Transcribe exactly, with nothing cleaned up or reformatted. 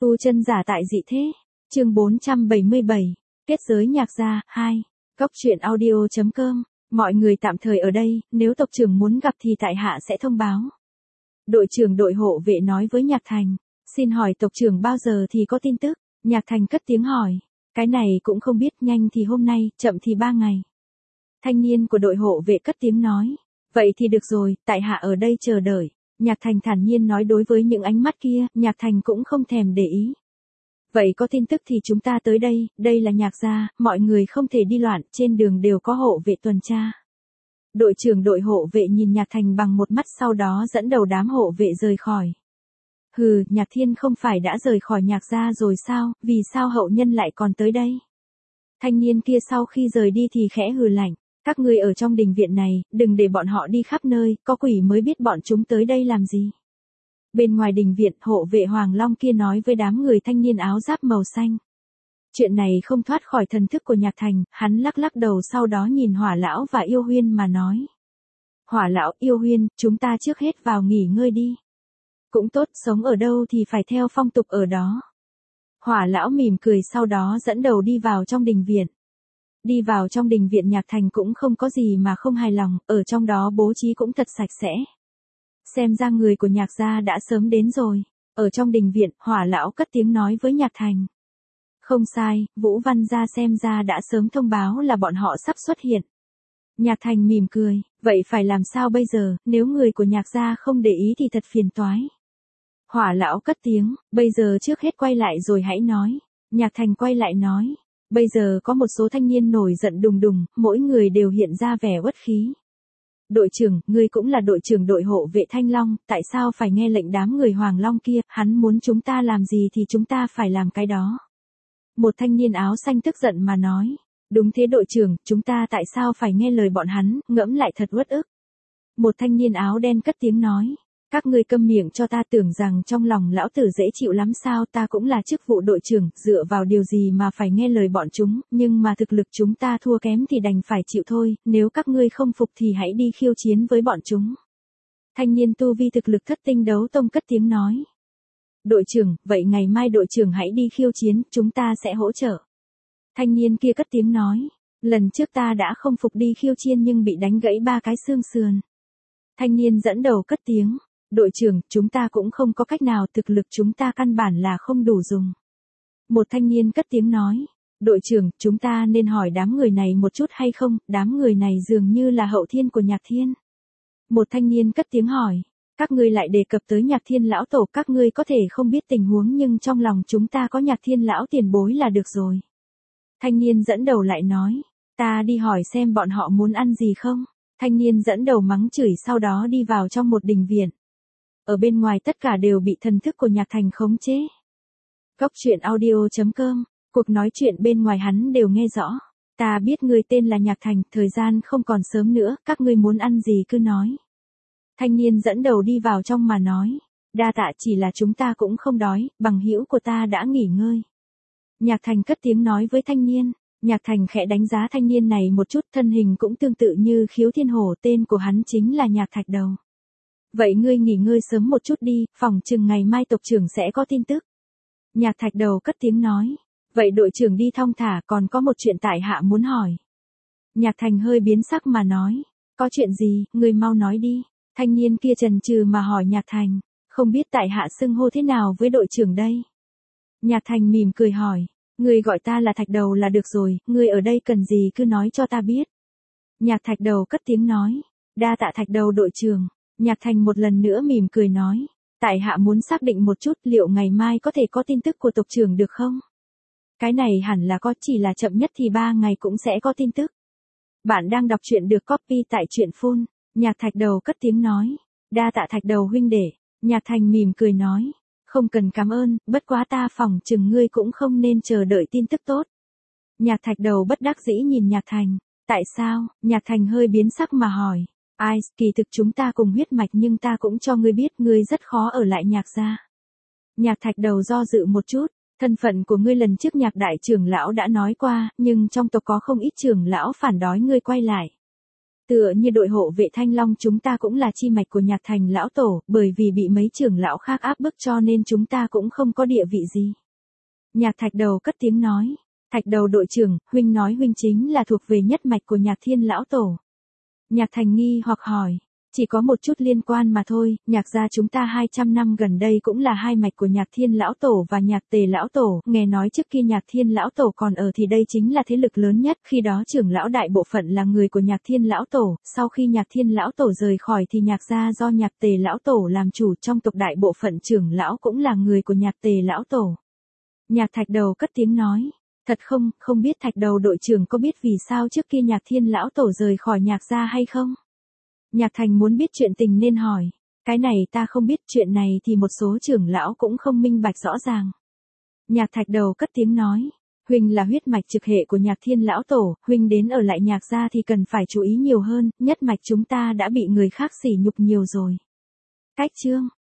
Tu chân giả tại dị thế. Chương bốn trăm bảy mươi bảy. Kết giới nhạc gia, hai. Góc truyện audio chấm com. Mọi người tạm thời ở đây, nếu tộc trưởng muốn gặp thì tại hạ sẽ thông báo. Đội trưởng đội hộ vệ nói với Nhạc Thành. Xin hỏi tộc trưởng bao giờ thì có tin tức? Nhạc Thành cất tiếng hỏi. Cái này cũng không biết, nhanh thì hôm nay, chậm thì ba ngày. Thanh niên của đội hộ vệ cất tiếng nói. Vậy thì được rồi, tại hạ ở đây chờ đợi. Nhạc Thành thản nhiên nói. Đối với những ánh mắt kia, Nhạc Thành cũng không thèm để ý. Vậy có tin tức thì chúng ta tới đây, đây là Nhạc gia, mọi người không thể đi loạn, trên đường đều có hộ vệ tuần tra. Đội trưởng đội hộ vệ nhìn Nhạc Thành bằng một mắt, sau đó dẫn đầu đám hộ vệ rời khỏi. Hừ, Nhạc Thiên không phải đã rời khỏi Nhạc gia rồi sao, vì sao hậu nhân lại còn tới đây? Thanh niên kia sau khi rời đi thì khẽ hừ lạnh. Các ngươi ở trong đình viện này, đừng để bọn họ đi khắp nơi, có quỷ mới biết bọn chúng tới đây làm gì. Bên ngoài đình viện, hộ vệ Hoàng Long kia nói với đám người thanh niên áo giáp màu xanh. Chuyện này không thoát khỏi thần thức của Nhạc Thành, hắn lắc lắc đầu, sau đó nhìn Hỏa Lão và Yêu Huyên mà nói. Hỏa Lão, Yêu Huyên, chúng ta trước hết vào nghỉ ngơi đi. Cũng tốt, sống ở đâu thì phải theo phong tục ở đó. Hỏa Lão mỉm cười, sau đó dẫn đầu đi vào trong đình viện. Đi vào trong đình viện, Nhạc Thành cũng không có gì mà không hài lòng, ở trong đó bố trí cũng thật sạch sẽ. Xem ra người của Nhạc gia đã sớm đến rồi. Ở trong đình viện, Hỏa Lão cất tiếng nói với Nhạc Thành. Không sai, Vũ Văn gia xem ra đã sớm thông báo là bọn họ sắp xuất hiện. Nhạc Thành mỉm cười, vậy phải làm sao bây giờ, nếu người của Nhạc gia không để ý thì thật phiền toái. Hỏa Lão cất tiếng, bây giờ trước hết quay lại rồi hãy nói. Nhạc Thành quay lại nói. Bây giờ có một số thanh niên nổi giận đùng đùng, mỗi người đều hiện ra vẻ uất khí. Đội trưởng, ngươi cũng là đội trưởng đội hộ vệ Thanh Long, tại sao phải nghe lệnh đám người Hoàng Long kia, hắn muốn chúng ta làm gì thì chúng ta phải làm cái đó. Một thanh niên áo xanh tức giận mà nói. Đúng thế đội trưởng, chúng ta tại sao phải nghe lời bọn hắn, ngẫm lại thật uất ức. Một thanh niên áo đen cất tiếng nói. Các ngươi câm miệng cho ta, tưởng rằng trong lòng lão tử dễ chịu lắm sao, ta cũng là chức vụ đội trưởng, dựa vào điều gì mà phải nghe lời bọn chúng, nhưng mà thực lực chúng ta thua kém thì đành phải chịu thôi, nếu các ngươi không phục thì hãy đi khiêu chiến với bọn chúng. Thanh niên tu vi thực lực thất tinh đấu tông cất tiếng nói. Đội trưởng, vậy ngày mai đội trưởng hãy đi khiêu chiến, chúng ta sẽ hỗ trợ. Thanh niên kia cất tiếng nói, lần trước ta đã không phục đi khiêu chiến nhưng bị đánh gãy ba cái xương sườn. Thanh niên dẫn đầu cất tiếng. Đội trưởng, chúng ta cũng không có cách nào, thực lực chúng ta căn bản là không đủ dùng. Một thanh niên cất tiếng nói. Đội trưởng, chúng ta nên hỏi đám người này một chút hay không, đám người này dường như là hậu thiên của Nhạc Thiên. Một thanh niên cất tiếng hỏi. Các ngươi lại đề cập tới Nhạc Thiên lão tổ, các ngươi có thể không biết tình huống nhưng trong lòng chúng ta có Nhạc Thiên lão tiền bối là được rồi. Thanh niên dẫn đầu lại nói. Ta đi hỏi xem bọn họ muốn ăn gì không. Thanh niên dẫn đầu mắng chửi, sau đó đi vào trong một đình viện. Ở bên ngoài tất cả đều bị thần thức của Nhạc Thành khống chế. Góc truyện audio chấm com. Cuộc nói chuyện bên ngoài hắn đều nghe rõ. Ta biết ngươi tên là Nhạc Thành, thời gian không còn sớm nữa, các ngươi muốn ăn gì cứ nói. Thanh niên dẫn đầu đi vào trong mà nói. Đa tạ, chỉ là chúng ta cũng không đói, bằng hữu của ta đã nghỉ ngơi. Nhạc Thành cất tiếng nói với thanh niên. Nhạc Thành khẽ đánh giá thanh niên này một chút, thân hình cũng tương tự như Khiếu Thiên Hổ, tên của hắn chính là Nhạc Thạch Đầu. Vậy ngươi nghỉ ngơi sớm một chút đi, phòng chừng ngày mai tộc trưởng sẽ có tin tức. Nhạc Thạch Đầu cất tiếng nói. Vậy đội trưởng đi thong thả, còn có một chuyện tại hạ muốn hỏi. Nhạc Thành hơi biến sắc mà nói. Có chuyện gì, ngươi mau nói đi. Thanh niên kia chần chừ mà hỏi Nhạc Thành. Không biết tại hạ xưng hô thế nào với đội trưởng đây? Nhạc Thành mỉm cười hỏi. Ngươi gọi ta là Thạch Đầu là được rồi, ngươi ở đây cần gì cứ nói cho ta biết. Nhạc Thạch Đầu cất tiếng nói. Đa tạ Thạch Đầu đội trưởng. Nhạc Thành một lần nữa mỉm cười nói. Tại hạ muốn xác định một chút, liệu ngày mai có thể có tin tức của tộc trưởng được không? Cái này hẳn là có, chỉ là chậm nhất thì ba ngày cũng sẽ có tin tức. Bạn đang đọc truyện được copy tại truyện phun. Nhạc Thạch Đầu cất tiếng nói. Đa tạ Thạch Đầu huynh đệ. Nhạc Thành mỉm cười nói. Không cần cảm ơn, bất quá ta phỏng chừng ngươi cũng không nên chờ đợi tin tức tốt. Nhạc Thạch Đầu bất đắc dĩ nhìn Nhạc Thành. Tại sao? Nhạc Thành hơi biến sắc mà hỏi. Ai, kỳ thực chúng ta cùng huyết mạch nhưng ta cũng cho ngươi biết ngươi rất khó ở lại Nhạc gia. Nhạc Thạch Đầu do dự một chút, thân phận của ngươi lần trước Nhạc đại trưởng lão đã nói qua, nhưng trong tộc có không ít trưởng lão phản đối ngươi quay lại. Tựa như đội hộ vệ Thanh Long chúng ta cũng là chi mạch của Nhạc Thành lão tổ, bởi vì bị mấy trưởng lão khác áp bức cho nên chúng ta cũng không có địa vị gì. Nhạc Thạch Đầu cất tiếng nói. Thạch Đầu đội trưởng, huynh nói huynh chính là thuộc về nhất mạch của Nhạc Thiên lão tổ. Nhạc Thành nghi hoặc hỏi. Chỉ có một chút liên quan mà thôi, Nhạc gia chúng ta hai trăm năm gần đây cũng là hai mạch của Nhạc Thiên lão tổ và Nhạc Tề lão tổ, nghe nói trước khi Nhạc Thiên lão tổ còn ở thì đây chính là thế lực lớn nhất, khi đó trưởng lão đại bộ phận là người của Nhạc Thiên lão tổ, sau khi Nhạc Thiên lão tổ rời khỏi thì Nhạc gia do Nhạc Tề lão tổ làm chủ, trong tộc đại bộ phận trưởng lão cũng là người của Nhạc Tề lão tổ. Nhạc Thạch Đầu cất tiếng nói. Thật không, không biết Thạch Đầu đội trưởng có biết vì sao trước kia Nhạc Thiên lão tổ rời khỏi Nhạc gia hay không? Nhạc Thành muốn biết chuyện tình nên hỏi. Cái này ta không biết, chuyện này thì một số trưởng lão cũng không minh bạch rõ ràng. Nhạc Thạch Đầu cất tiếng nói. Huynh là huyết mạch trực hệ của Nhạc Thiên lão tổ, huynh đến ở lại Nhạc gia thì cần phải chú ý nhiều hơn, nhất mạch chúng ta đã bị người khác sỉ nhục nhiều rồi. Cách chương.